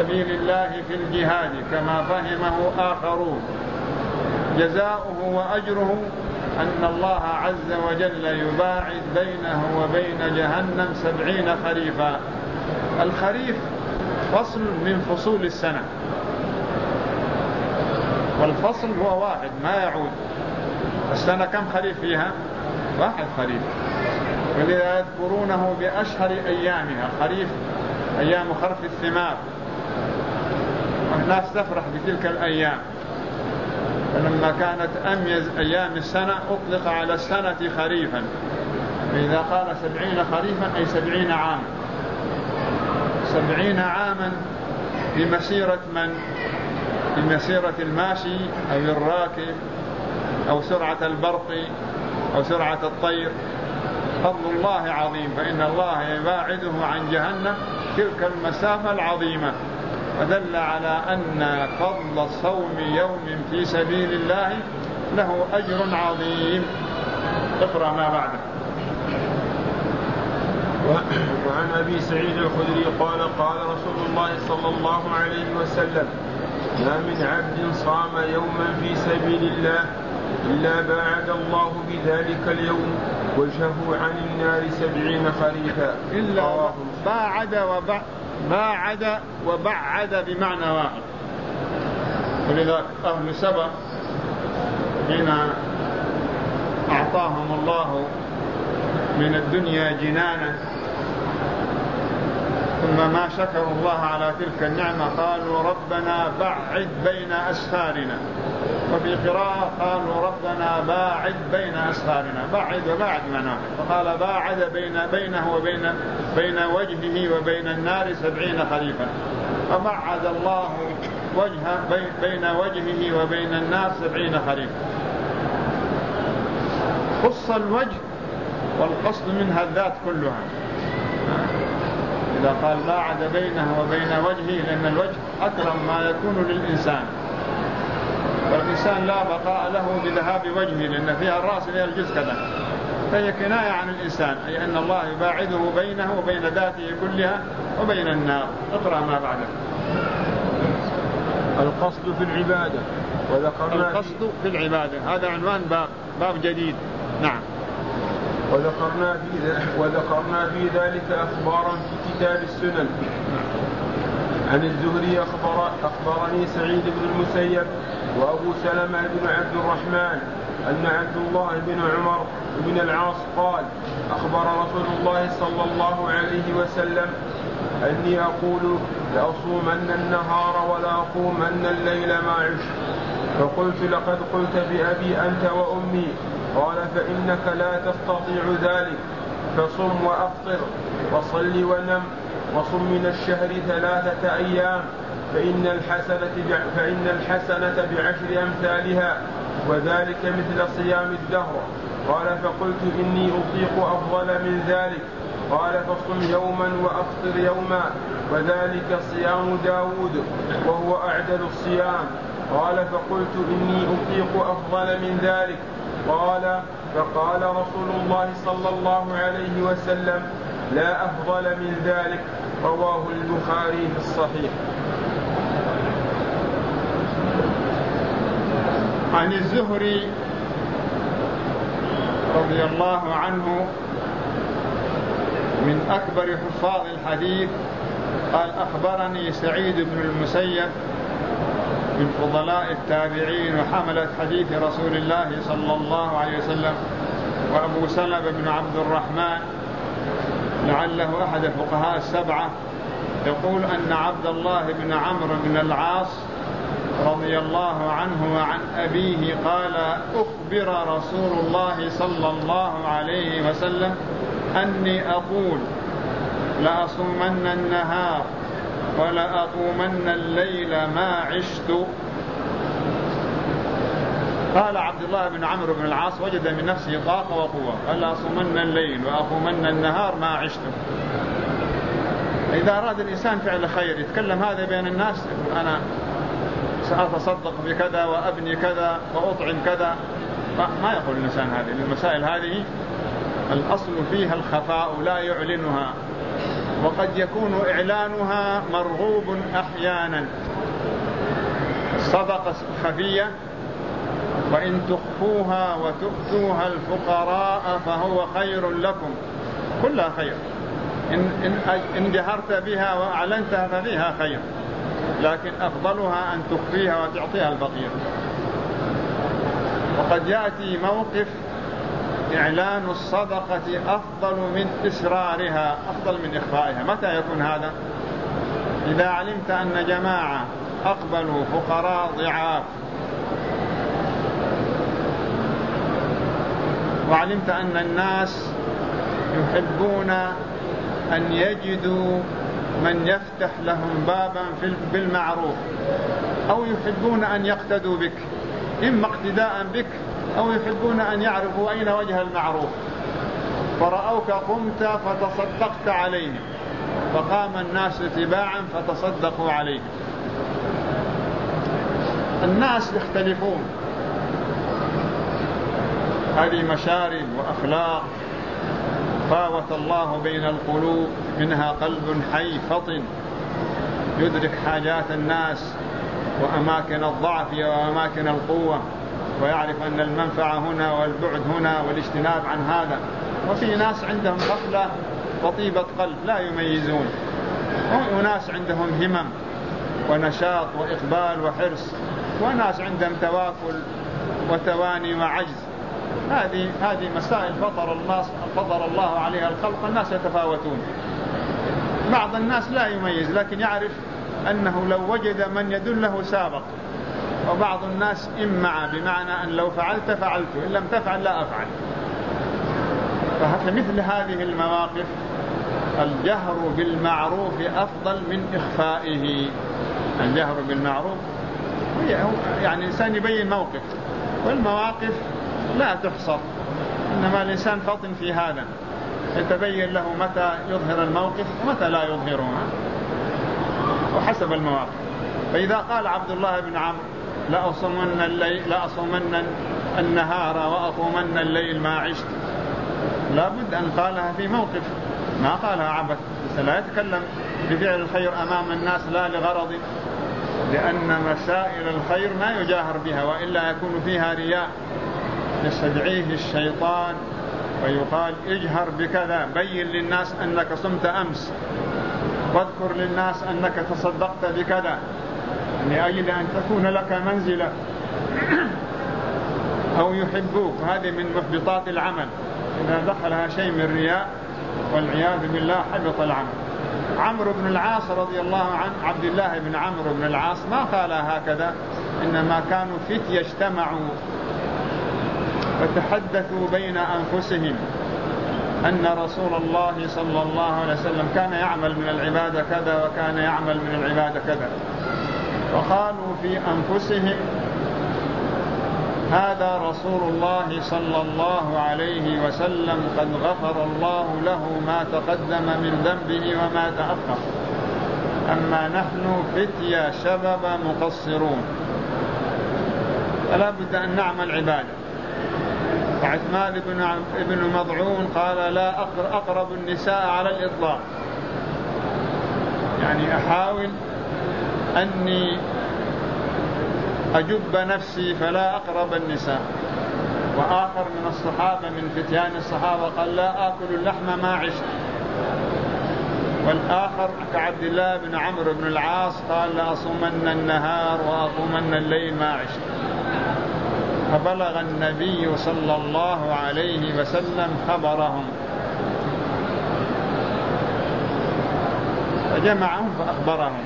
سبيل الله في الجهاد كما فهمه آخرون جزاؤه وأجره أن الله عز وجل يباعد بينه وبين جهنم 70 خريفا. الخريف فصل من فصول السنة، والفصل هو واحد ما يعود. السنة كم خريف فيها؟ 1 خريف، ولذا يذكرونه بأشهر أيامها. خريف أيام خرف الثمار، والناس تفرح بتلك الأيام. فلما كانت أميز أيام السنة أطلق على السنة خريفا، فإذا قال 70 خريفا أي 70 عاما. 70 عاما بمسيرة من؟ بمسيرة الماشي أو الراكب أو سرعة البرق أو سرعة الطير. فضل الله عظيم، فإن الله يباعده عن جهنم تلك المسافة العظيمة. ودل على أن فضل صوم يوم في سبيل الله له أجر عظيم. اقرأ ما بعده. وعن أبي سعيد الخدري قال قال رسول الله صلى الله عليه وسلم: ما من عبد صام يوما في سبيل الله إلا باعد الله بذلك اليوم وجهه عن النار 70 خريفا. إلا باعد وبعد بمعنى واحد. ولذلك أهل سبأ حين أعطاهم الله من الدنيا جنانا ثم ما شكروا الله على تلك النعمة قالوا ربنا بعد بين أسفارنا، وفي قراءة قالوا ربنا باعد بين أسفارنا. بعد وبعد معناه، فقال باعد بينه بين وجهه وبين النار 70 خريفا، فبعد الله بين وجهه وبين النار 70 خريفا. خص الوجه والقصد منها الذات كلها. إذا قال باعد بينه وبين وجهه، لأن الوجه أكرم ما يكون للإنسان، والإنسان لا بقاء له بذهاب وجهه، لأن فيها الرأس فيها الجزء كذا، فهي كناية عن الإنسان، أي أن الله يباعده بينه وبين ذاته كلها وبين النار. اقرأ ما بعده. القصد في العبادة. القصد في العبادة هذا عنوان باب جديد. نعم. وذكرنا في ذلك أخبارا في كتاب السنن. عن الزهري أخبرني سعيد بن المسيب وأبو سلمة بن عبد الرحمن أن عبد الله بن عمر بن العاص قال: أخبر رسول الله صلى الله عليه وسلم أني أقول لأصومن النهار ولا أقومن الليل ما عشت. فقلت: لقد قلت بأبي أنت وأمي. قال: فإنك لا تستطيع ذلك، فصم وأفطر وصل ونم وصم من الشهر 3 أيام فإن الحسنة ب10 أمثالها، وذلك مثل صيام الدهر. قال: فقلت: إني أطيق أفضل من ذلك. قال: فصم يوما وأفطر يوما، وذلك صيام داود وهو أعدل الصيام. قال: فقلت: إني أطيق أفضل من ذلك. فقال رسول الله صلى الله عليه وسلم: لا أفضل من ذلك. رواه البخاري في الصحيح. عن الزهري رضي الله عنه من أكبر حفاظ الحديث قال: أخبرني سعيد بن المسيب من فضلاء التابعين وحملة حديث رسول الله صلى الله عليه وسلم، وأبو سلمة بن عبد الرحمن لعله أحد الفقهاء السبعة، يقول أن عبد الله بن عمرو بن العاص رضي الله عنه وعن أبيه قال: أخبر رسول الله صلى الله عليه وسلم أني أقول لأصومن النهار ولأقومن الليل ما عشت. قال عبد الله بن عمرو بن العاص وجد من نفسه طاقة وقوة، قال: لأصومن الليل وأقومن النهار ما عشت. إذا أراد الإنسان فعل خير يتكلم هذا بين الناس: أنا سأتصدق بكذا وأبني كذا وأطعم كذا، ما يقول الإنسان هذه. المسائل هذه الأصل فيها الخفاء لا يعلنها، وقد يكون إعلانها مرغوب أحيانا. الصدقة خفية، وإن تخفوها وتؤتوها الفقراء فهو خير لكم، كلها خير. إن جهرت بها وأعلنتها ففيها خير، لكن أفضلها أن تخفيها وتعطيها الفقير. وقد يأتي موقف إعلان الصدقة أفضل من إسرارها، أفضل من إخفائها. متى يكون هذا؟ إذا علمت أن جماعة أقبلوا فقراء ضعاف، وعلمت أن الناس يحبون أن يجدوا من يفتح لهم بابا بالمعروف، أو يحبون أن يقتدوا بك، إما اقتداء بك أو يحبون أن يعرفوا أين وجه المعروف، فرأوك قمت فتصدقت عليه، فقام الناس تباعا فتصدقوا عليه. الناس يختلفون، هذه مشارب وأخلاق فاوت الله بين القلوب، منها قلب حي فطن يدرك حاجات الناس وأماكن الضعف وأماكن القوة، ويعرف أن المنفعة هنا والبعد هنا والاجتناب عن هذا. وفي ناس عندهم غفلة وطيبة قلب لا يميزون، وناس عندهم همم ونشاط وإقبال وحرص، وناس عندهم تواكل وتواني وعجز. هذه مسائل فطر الله عليها الخلق. الناس يتفاوتون، بعض الناس لا يميز لكن يعرف أنه لو وجد من يدله سابق، وبعض الناس إمع، بمعنى أن لو فعلت فعلت، إن لم تفعل لا أفعل. فمثل هذه المواقف الجهر بالمعروف أفضل من إخفائه. الجهر بالمعروف يعني الإنسان يبين موقف، والمواقف لا تحصر، إنما الإنسان فطن في هذا، يتبين له متى يظهر الموقف ومتى لا يظهره، وحسب المواقف. فإذا قال عبد الله بن عمرو لأصومن النهار وأقومن الليل ما عشت، لابد أن قالها في موقف، ما قالها عبث. لا يتكلم بفعل الخير أمام الناس لا لغرض، لأن مسائل الخير ما يجاهر بها، وإلا يكون فيها رياء، يستدعيه الشيطان ويقال اجهر بكذا، بين للناس أنك صمت أمس، واذكر للناس أنك تصدقت بكذا، لأجل أن تكون لك منزلة أو يحبوك. هذه من محبطات العمل، إذا دخلها شيء من رياء والعياذ بالله حبط العمل. عمرو بن العاص رضي الله عنه، عبد الله بن عمرو بن العاص، ما قال هكذا، إنما كانوا فتية اجتمعوا فتحدثوا بين أنفسهم أن رسول الله صلى الله عليه وسلم كان يعمل من العبادة كذا وكان يعمل من العبادة كذا، وقالوا في أنفسهم هذا رسول الله صلى الله عليه وسلم قد غفر الله له ما تقدم من ذنبه وما تأخر، أما نحن فتية شباب مقصرون، فلا بد أن نعمل عبادة. وعثمان بن مضعون قال لا أقرب النساء على الإطلاق، يعني أحاول أني أجب نفسي فلا أقرب النساء. وآخر من الصحابة من فتيان الصحابة قال لا آكل اللحم ما عشت. والآخر كعبد الله بن عمرو بن العاص قال لأصومن النهار وأقومن الليل ما عشت. فبلغ النبي صلى الله عليه وسلم خبرهم فجمعهم فأخبرهم.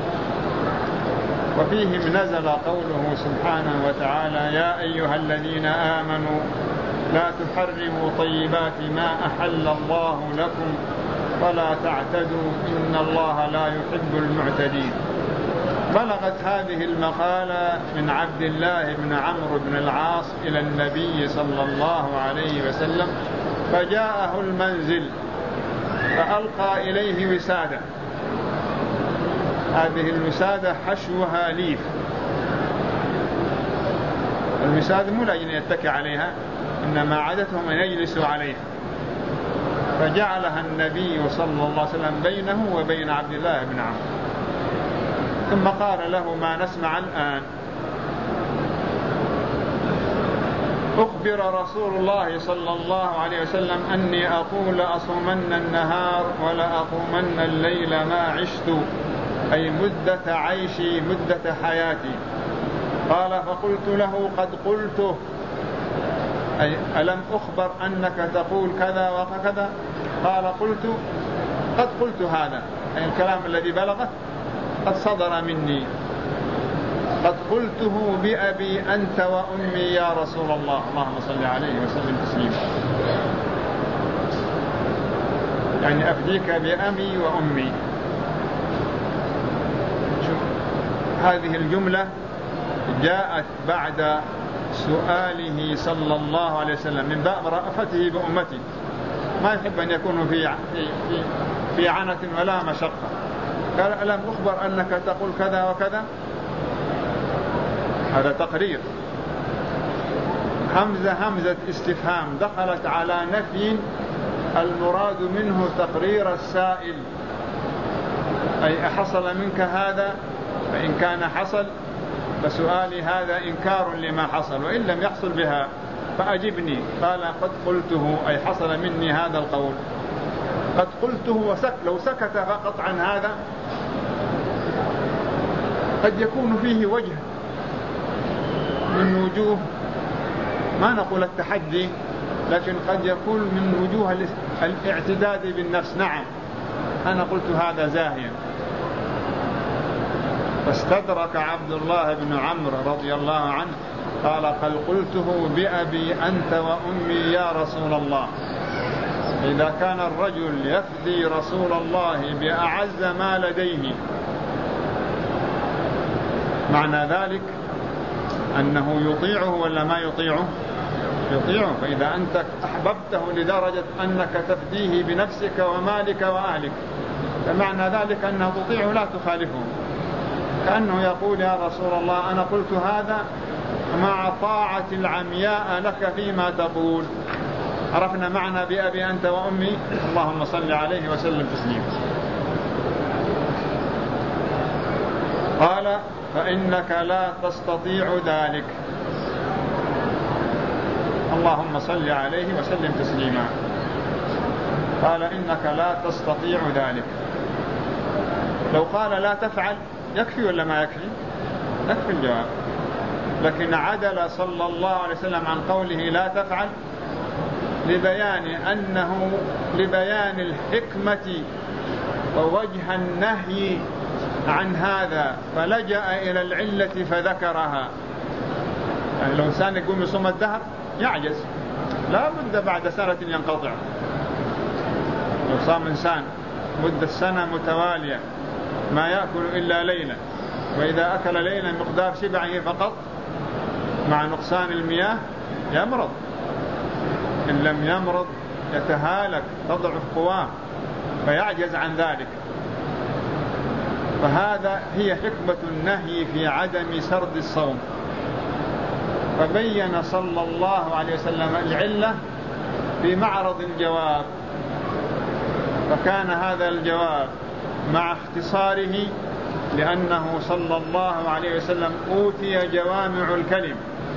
وفيهم نزل قوله سبحانه وتعالى يا أيها الذين آمنوا لا تحرموا طيبات ما أحل الله لكم ولا تعتدوا إن الله لا يحب المعتدين. بلغت هذه المقالة من عبد الله بن عمرو بن العاص إلى النبي صلى الله عليه وسلم، فجاءه المنزل فألقى إليه وسادة. هذه الوسادة حشوها ليف، الوسادة مو لأجل يتكئ عليها، إنما عادتهم أن يجلسوا عليها. فجعلها النبي صلى الله عليه وسلم بينه وبين عبد الله بن عمرو، ثم قال له ما نسمع الآن. أخبر رسول الله صلى الله عليه وسلم أني أقول أصومن النهار ولا أقومن الليل ما عشت، أي مدة عيشي مدة حياتي. قال فقلت له قد قلته، أي ألم أخبر أنك تقول كذا وكذا؟ قال قد قلت هذا، أي الكلام الذي بلغت قد صدر مني، قد قلته بأبي أنت وأمي يا رسول الله، اللهم صل عليه وسلم تسليما. يعني أفديك بأبي وأمي. هذه الجملة جاءت بعد سؤاله صلى الله عليه وسلم من باب رأفته بأمته، ما يحب أن يكونوا في عنة ولا مشقة. قال ألم أخبر أنك تقول كذا وكذا؟ هذا تقرير. همزة استفهام دخلت على نفي المراد منه تقرير السائل، أي أحصل منك هذا؟ فإن كان حصل فسؤالي هذا إنكار لما حصل، وإن لم يحصل بها فأجبني. قال قد قلته، أي حصل مني هذا القول. قد قلته لو سكت فقط عن هذا قد يكون فيه وجه من وجوه، ما نقول التحدي، لكن قد يكون من وجوه الاعتداد بالنفس. نعم أنا قلت هذا زاهيا. فاستدرك عبد الله بن عمرو رضي الله عنه قال قد قلته بأبي أنت وأمي يا رسول الله. إذا كان الرجل يفدي رسول الله بأعز ما لديه، معنى ذلك أنه يطيعه ولا ما يطيعه؟ يطيعه. فإذا أنت أحببته لدرجة أنك تفديه بنفسك ومالك وأهلك، فمعنى ذلك أنه تطيعه لا تخالفه. كأنه يقول يا رسول الله أنا قلت هذا مع طاعة العمياء لك فيما تقول. عرفنا معنى بأبي أنت وأمي، اللهم صل عليه وسلم تسليما. قال فإنك لا تستطيع ذلك، اللهم صل عليه وسلم تسليما. قال إنك لا تستطيع ذلك. لو قال لا تفعل يكفي ولا ما يكفي؟ يكفي الجواب. لكن عدل صلى الله عليه وسلم عن قوله لا تفعل لبيان الحكمة ووجه النهي عن هذا، فلجأ إلى العلة فذكرها. يعني لو إنسان يقوم يصوم الدهر يعجز، لا بد بعد سنة ينقطع. لو صام إنسان مدة سنة متوالية ما يأكل إلا ليلة، وإذا أكل ليلة مقدار شبعه فقط مع نقصان المياه يمرض، إن لم يمرض يتهالك تضعف قواه فيعجز عن ذلك. فهذا هي حكمة النهي في عدم سرد الصوم. فبين صلى الله عليه وسلم العلة في معرض الجواب، فكان هذا الجواب مع اختصاره لأنه صلى الله عليه وسلم أوتي جوامع الكلم،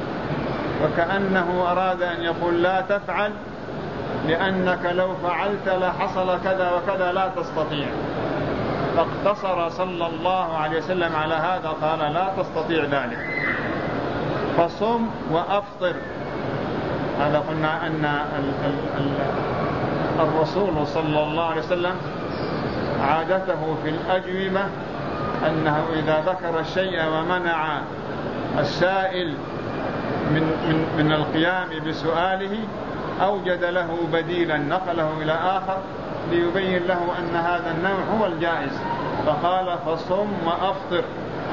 وكأنه أراد أن يقول لا تفعل لأنك لو فعلت لحصل كذا وكذا لا تستطيع. فاقتصر صلى الله عليه وسلم على هذا، قال لا تستطيع ذلك فصم وأفطر. هذا قلنا أن الرسول صلى الله عليه وسلم عادته في الأجوبة أنه إذا ذكر الشيء ومنع السائل من القيام بسؤاله أوجد له بديلا نقله إلى آخر ليبين له أن هذا النوع هو الجائز. فقال فصم وأفطر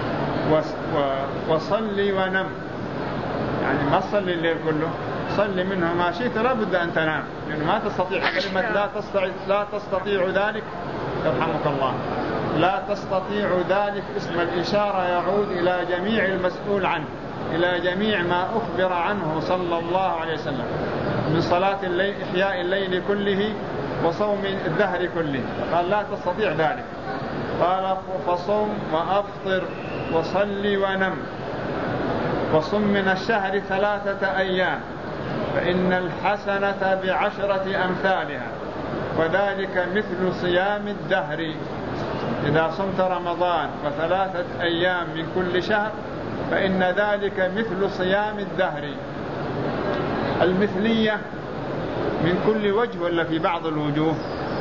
وصلي ونم، يعني ما تصلي الليل كله، صلي منه ما شئت، لا بد أن تنام، لأنه ما تستطيع كلمة لا تستطيع ذلك. يرحمك الله، لا تستطيع ذلك اسم الإشارة يعود إلى جميع المسؤول عنه، إلى جميع ما أخبر عنه صلى الله عليه وسلم من صلاة الليل، إحياء الليل كله وصوم الدهر كله. قال لا تستطيع ذلك. قال فصم وأفطر وصلي ونم وصم من الشهر 3 أيام فإن الحسنة ب10 أمثالها وذلك مثل صيام الدهر. إذا صمت رمضان و3 أيام من كل شهر فإن ذلك مثل صيام الدهر. المثلية من كل وجه ولا في بعض الوجوه؟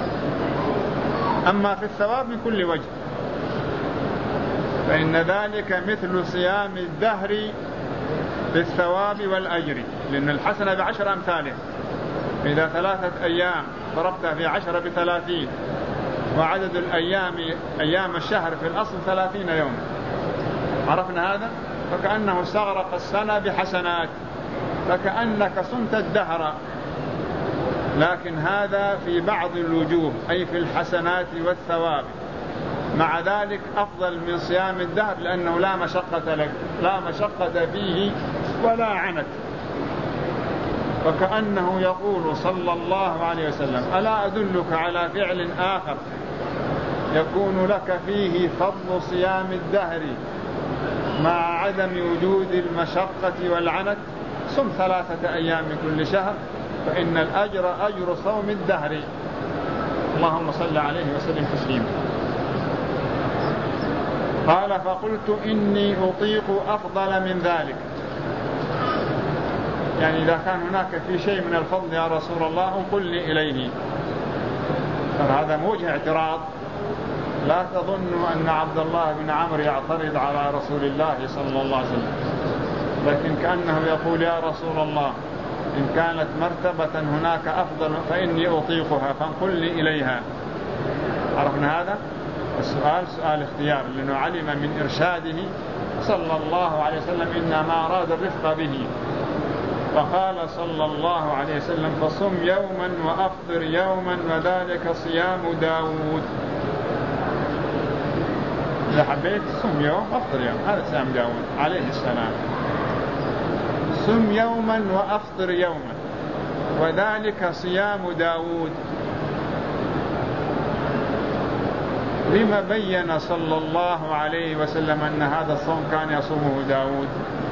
أما في الثواب من كل وجه، فإن ذلك مثل صيام الدهر بالثواب والأجر، لأن الحسنة ب10 أمثالها. إذا 3 أيام ضربتها في 10 ب30، وعدد الأيام أيام الشهر في الأصل 30 يوم. عرفنا هذا؟ فكأنه استغرق السنة بحسنات، فكأنك صمت الدهر. لكن هذا في بعض الوجوه، أي في الحسنات والثواب. مع ذلك أفضل من صيام الدهر، لأنه لا مشقة لك، لا مشقة فيه ولا عنت. فكأنه يقول صلى الله عليه وسلم: ألا أدلك على فعل آخر يكون لك فيه فضل صيام الدهر مع عدم وجود المشقة والعنت؟ صم 3 أيام من كل شهر فإن الأجر أجر صوم الدهر. اللهم صل عليه وسلم تسليما. قال: فقلت إني أطيق أفضل من ذلك. يعني إذا كان هناك في شيء من الفضل يا رسول الله انقلني إليه. فهذا موجه اعتراض. لا تظنوا أن عبد الله بن عمرو يعترض على رسول الله صلى الله عليه وسلم، لكن كأنه يقول: يا رسول الله، إن كانت مرتبة هناك أفضل فإني أطيقها فانقلني إليها. عرفنا هذا؟ السؤال سؤال اختيار، لأنه علم من إرشاده صلى الله عليه وسلم إنما أراد الرفق به. فقال صلى الله عليه وسلم: فصم يوما وأفطر يوما وذلك صيام داود. إذا حبيت صم يوم أفطر يوم، هذا صيام داود عليه السلام. صم يوما وأفطر يوما وذلك صيام داود. لما بين صلى الله عليه وسلم أن هذا الصوم كان يصومه داود؟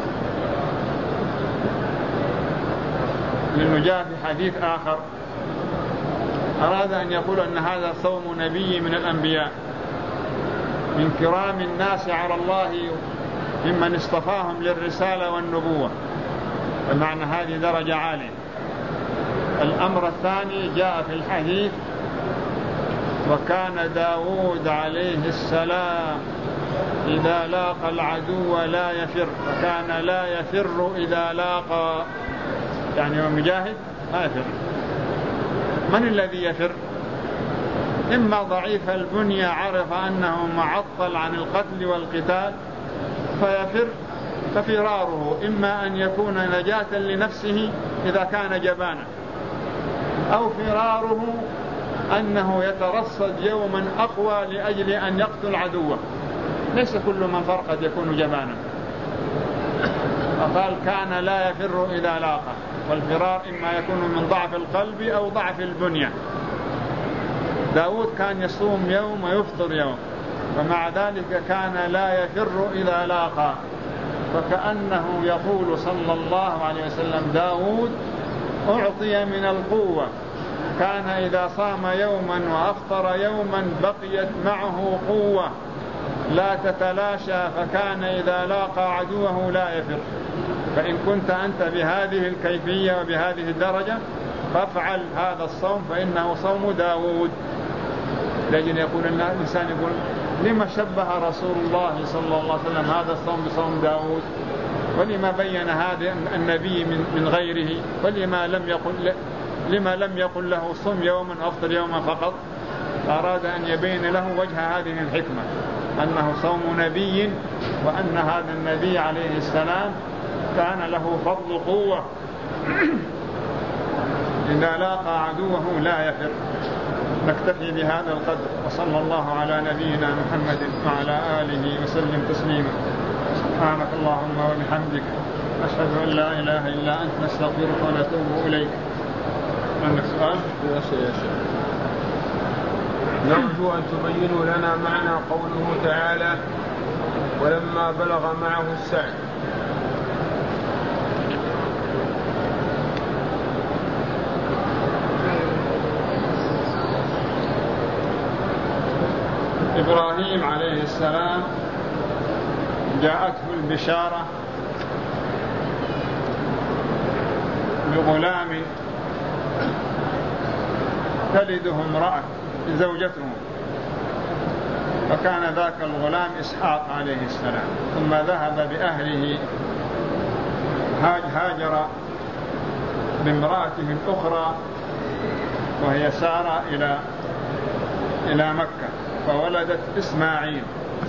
لأنه جاء في حديث آخر أراد أن يقول أن هذا صوم نبي من الأنبياء، من كرام الناس على الله ممن اصطفاهم للرسالة والنبوة، بمعنى هذه درجة عالية. الأمر الثاني جاء في الحديث: وكان داود عليه السلام إذا لاقى العدو لا يفر، وكان لا يفر إذا لاقى، يعني ومجاهد ما يفر. من الذي يفر؟ إما ضعيف البنية عرف أنه معطل عن القتل والقتال فيفر، ففراره إما أن يكون نجاة لنفسه إذا كان جبانا، أو فراره أنه يترصد يوما أقوى لأجل أن يقتل عدوه. ليس كل من فر قد يكون جبانا. فقال: كان لا يفر إذا لاقى، والفرار إما يكون من ضعف القلب أو ضعف البنية. داود كان يصوم يوم ويفطر يوم، ومع ذلك كان لا يفر إذا لاقى. فكأنه يقول صلى الله عليه وسلم: داود أعطي من القوة، كان إذا صام يوما وأفطر يوما بقيت معه قوة لا تتلاشى، فكان إذا لاقى عدوه لا يفر. فإن كنت أنت بهذه الكيفية وبهذه الدرجة فافعل هذا الصوم فإنه صوم داود. لكن يقول الإنسان يقول: لما شبه رسول الله صلى الله عليه وسلم هذا الصوم بصوم داود؟ ولما بين هذا النبي من غيره؟ لما لم يقل له صم يوما وافطر يوما فقط؟ أراد أن يبين له وجه هذه الحكمة، أنه صوم نبي، وأن هذا النبي عليه السلام كان له فضل قوة إذا لاقى عدوه لا يفر. نكتفي بهذا القدر، وصلى الله على نبينا محمد وعلى آله وسلم تسليما. سبحانك اللهم وبحمدك، أشهد أن لا إله إلا أنت، نستغفرك ونتوب إليك. عندك سؤال؟ يا شيخ نرجو أن تبينوا لنا معنى قوله تعالى ولما بلغ معه السعي. إبراهيم عليه السلام جاءته البشارة بغلام تلده امرأة زوجته، فكان ذاك الغلام إسحاق عليه السلام. ثم ذهب بأهله هاجر بامرأته الأخرى وهي سارة إلى مكة، فولدت إسماعيل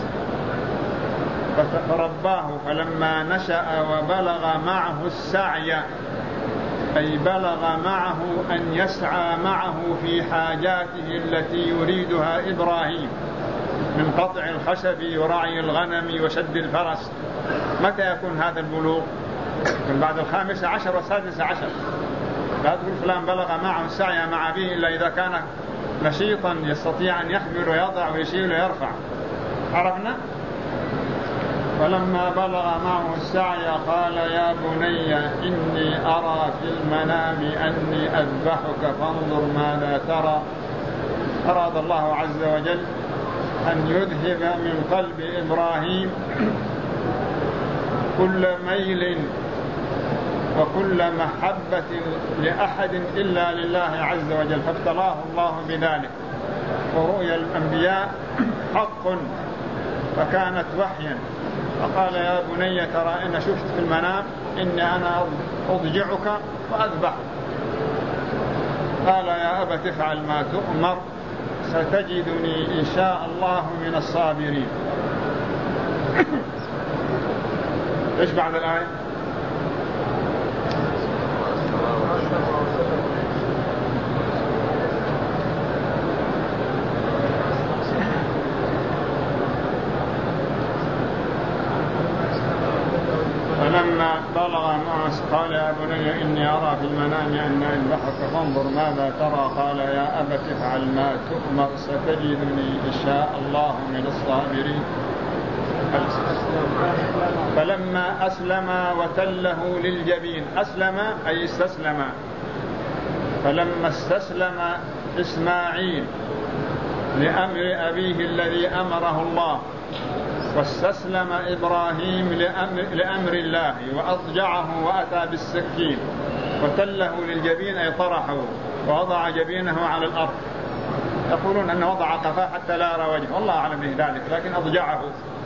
فرباه. فلما نشأ وبلغ معه السعي، أي بلغ معه أن يسعى معه في حاجاته التي يريدها إبراهيم من قطع الخشب ورعي الغنم وشد الفرس، متى يكون هذا البلوغ؟ من بعد 15 و16. لا تقول فلان بلغ معه السعي مع أبيه إلا إذا كان نشيطا يستطيع أن يحمل ويضع ويشيل ويرفع. عرفنا؟ فلما بلغ معه السعي قال يا بني إني أرى في المنام أني أذبحك فانظر ماذا ترى. أراد الله عز وجل أن يذهب من قلب إبراهيم كل ميل وكل محبة لأحد إلا لله عز وجل، فابتلاه الله بذلك. ورؤيا الأنبياء حق فكانت وحيا، فقال يا بني ترى إن شفت في المنام إني أنا أضجعك وأذبحك. قال يا أبت افعل ما تؤمر ستجدني إن شاء الله من الصابرين. إيش بعد الآية؟ فلما بلغ معه قال يا بني إني أرى في المنام أن أذبحك فانظر ماذا ترى. قال يا أبت افعل ما تؤمر ستجدني إن شاء الله من الصابرين. فلما أسلم وتله للجبين، أسلم أي استسلم. فلما استسلم إسماعيل لأمر أبيه الذي أمره الله، واستسلم إبراهيم لأمر الله وأضجعه وأتى بالسكين وتله للجبين أي طرحه ووضع جبينه على الأرض. يقولون أنه وضع قفاه حتى لا يرى وجهه، والله أعلم بذلك، لكن أضجعه.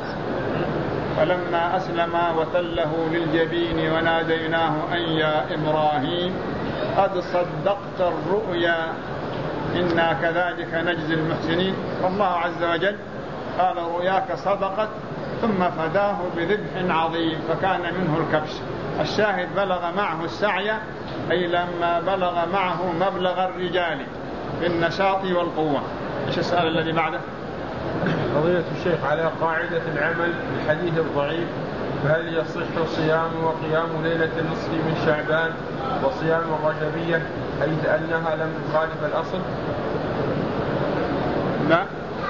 فلما أسلم وتله للجبين وناديناه أن يا إبراهيم قد صدقت الرؤيا إنا كذلك نجزي المحسنين. فالله عز وجل قال رؤياك صدقت، ثم فداه بذبح عظيم فكان منه الكبش. الشاهد بلغ معه السعي، أي لما بلغ معه مبلغ الرجال في النشاط والقوة. إيش السؤال الذي بعده؟ فضيلة الشيخ على قاعدة العمل بالحديث الضعيف، فهل يصح صيام وقيام ليلة النصف من شعبان وصيام الرجبية حيث أنها لم تخالف الأصل؟ لا،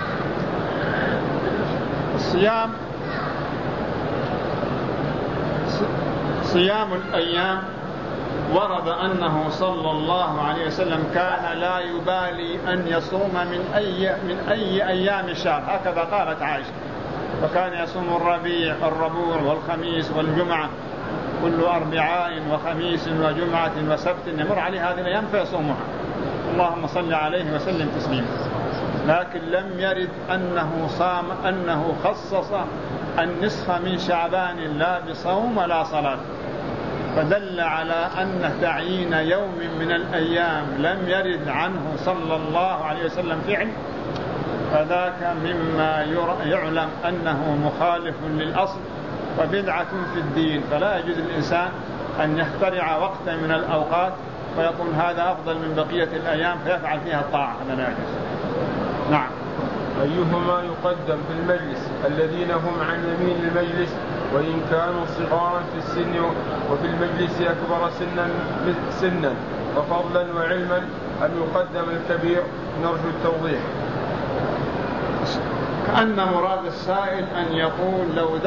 صيام الأيام ورد أنه صلى الله عليه وسلم كان لا يبالي أن يصوم من أي أيام الشهر، هكذا قالت عائشة. فكان يصوم الربيع والخميس والجمعة، كل أربعاء وخميس وجمعة وسبت يمر عليه هذه الأيام فيصومها. اللهم صل عليه وسلم تسليما. لكن لم يرد أنه خصص النصف من شعبان لا بصوم ولا صلاة، فدل على أن تعيين يوم من الأيام لم يرد عنه صلى الله عليه وسلم فعل، فذاك مما يعلم أنه مخالف للأصل وبدعة في الدين. فلا يجوز الإنسان أن يخترع وقتا من الأوقات ويقول هذا أفضل من بقية الأيام فيفعل فيها الطاعة، هذا لا يجوز. نعم. أيهما يقدم في المجلس؟ الذين هم عن يمين المجلس وإن كانوا صغارا في السن، وفي المجلس أكبر سنا وفضلا وعلما، أم يقدم الكبير؟ نرجو التوضيح. كأن مراد السائل أن يقول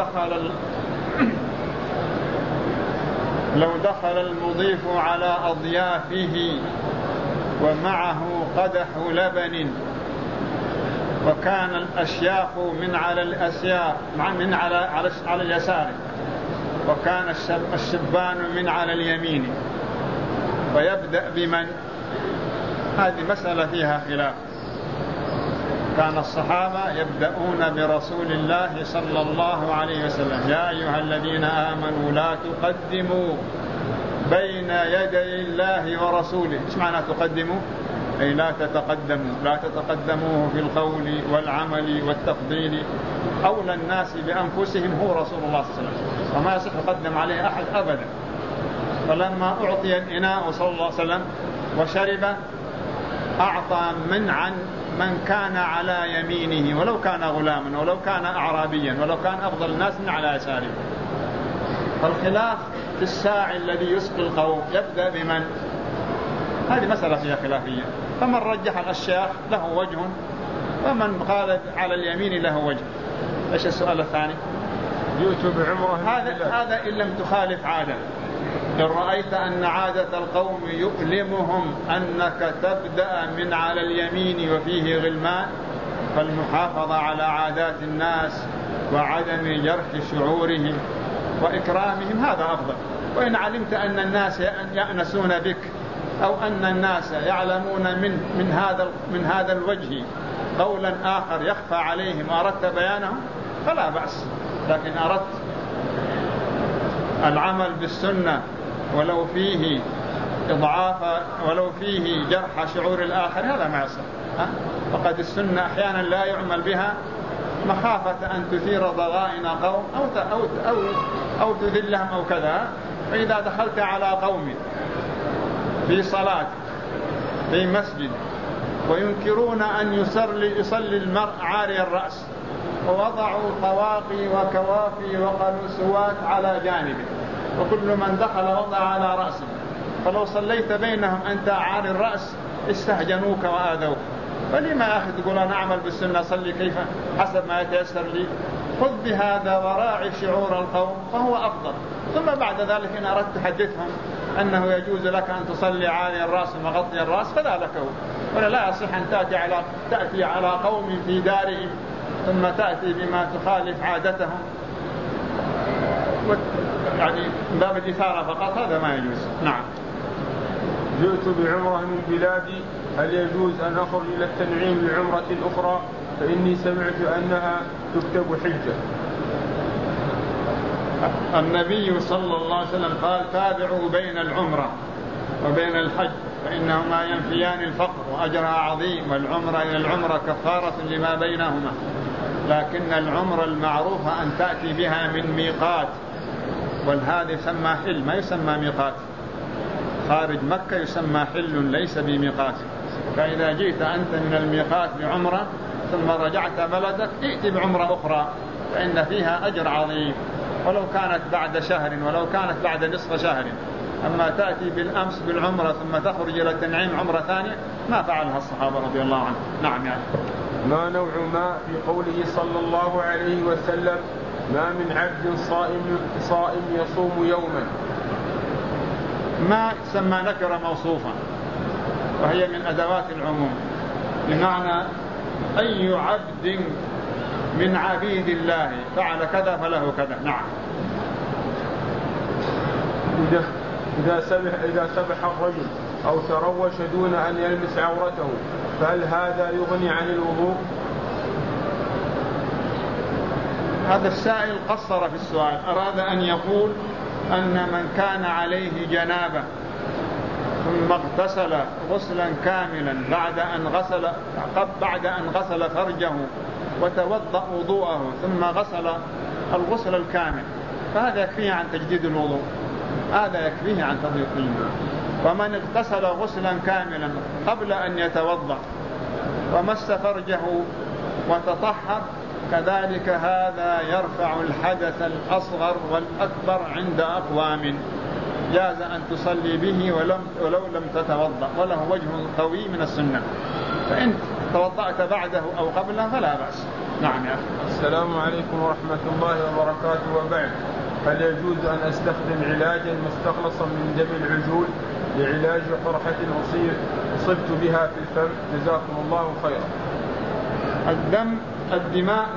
لو دخل المضيف على أضيافه ومعه قدح لبن وكان الأشياخ من على الأسياف من على اليسار وكان الشبان من على اليمين ويبدأ بمن؟ هذه مسألة فيها خلاف. كان الصحابة يبدأون برسول الله صلى الله عليه وسلم: يا أيها الذين آمنوا لا تقدموا بين يدي الله ورسوله. ايش معنى تقدموا؟ أي لا تتقدموه في القول والعمل والتفضيل. أولى الناس بأنفسهم هو رسول الله صلى الله عليه وسلم، وما يصح يقدم عليه أحد أبدا. فلما أعطي الإناء صلى الله عليه وسلم وشرب أعطى من كان على يمينه، ولو كان غلاما ولو كان أعرابيا ولو كان أفضل الناس من على يساره. فالخلاف في الساعي الذي يسقي القوم يبدأ بمن؟ هذه مسألة فيها خلافية. فمن رجح الأشياخ له وجه، ومن قال على اليمين له وجه. ايش السؤال الثاني؟ جئت بعمره. هذا إن لم تخالف عادة. إن رأيت أن عادة القوم يؤلمهم أنك تبدأ من على اليمين وفيه غلمان، فالمحافظة على عادات الناس وعدم جرح شعورهم وإكرامهم هذا أفضل. وإن علمت أن الناس يأنسون بك أو أن الناس يعلمون من هذا الوجه قولا آخر يخفى عليهم وأردت بيانه فلا بأس. لكن أردت العمل بالسنة ولو فيه إضعاف ولو فيه جرح شعور الآخر هذا ما يصح. فقد السنة أحيانا لا يعمل بها مخافة أن تثير ضغائن قوم أو تذلهم أو كذا. فإذا دخلت على قوم في صلاة في مسجد وينكرون أن يصلي المرء عاري الرأس ووضعوا قواقي وكوافي وقلوسوات على جانبه وكل من دخل وضع على رأسه، فلو صليت بينهم أنت عاري الرأس استهجنوك وآذوك. فلما يا أخي تقول أنا أعمل بالسنة صلي كيف حسب ما يتيسر لي؟ خذ بهذا وراعي شعور القوم فهو أفضل. ثم بعد ذلك إن أردت تحدثهم أنه يجوز لك أن تصلي عالي الرأس ومغطي الرأس فذلك هو. ولا لا يصح أن تأتي على قوم في دارهم ثم تأتي بما تخالف عادتهم يعني باب الإثارة فقط، هذا ما يجوز. نعم. جئت بعمرة من بلادي، هل يجوز أن أخرج إلى التنعيم لعمرة أخرى؟ فإني سمعت أنها تكتب حجة. النبي صلى الله عليه وسلم قال: تابعوا بين العمرة وبين الحج فإنهما ينفيان الفقر وأجرها عظيم، والعمرة إلى العمرة كفارة لما بينهما. لكن العمرة المعروفة أن تأتي بها من ميقات، والهذا يسمى حل ما يسمى ميقات. خارج مكة يسمى حل ليس بميقات. فإذا جئت أنت من الميقات بعمرة ثم رجعت بلدك ائت بعمرة أخرى فإن فيها أجر عظيم، ولو كانت بعد شهر ولو كانت بعد نصف شهر. أما تأتي بالأمس بالعمرة ثم تخرج إلى التنعيم عمرة ثانية ما فعلها الصحابة رضي الله عنهم. نعم. يعني ما نوع ما في قوله صلى الله عليه وسلم: ما من عبد صائم يصوم يوما؟ ما تسمى نكرة موصوفة وهي من أدوات العموم، بمعنى أي عبد من عبيد الله فعل كذا فله كذا. نعم. إذا سبح الرجل أو تروش دون أن يلمس عورته فهل هذا يغني عن الوضوء؟ هذا السائل قصر في السؤال، أراد أن يقول أن من كان عليه جنابة ثم اغتسل غسلا كاملا بعد أن غسل فرجه وتوضأ وضوءه ثم غسل الغسل الكامل فهذا يكفيه عن تجديد الوضوء، هذا يكفيه عن تضييق الوضوء. ومن اغتسل غسلا كاملا قبل أن يتوضأ ومس فرجه وتطهر كذلك هذا يرفع الحدث الأصغر والأكبر عند أقوام، جاز أن تصلي به ولو لم تتوضأ، وله وجه قوي من السنة. فإنت توضأت بعده أو قبله فلا بأس. نعم يا أخي. السلام عليكم ورحمة الله وبركاته. وبعد، هل يجوز أن أستخدم علاجا مستخلصا من دم العجول لعلاج قرحة أصبت بها في الفم؟ جزاكم الله خيرا. الدماء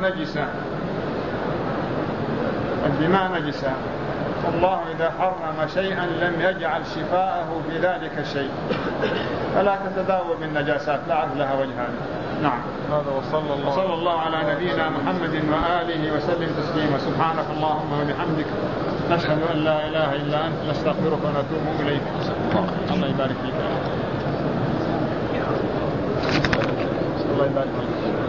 نجسة، الله إذا حرم شيئا لم يجعل شفاءه في ذلك الشيء، فلا تتداول بالنجاسات، لا عرف لها وجهان. نعم. هذا وصلى الله على نبينا محمد وآله وسلم تسليما. سبحانك اللهم وبحمدك نشهد أن لا إله إلا أنت نستغفرك ونتوب إليك. الله يبارك فيك. الله يبارك فيك.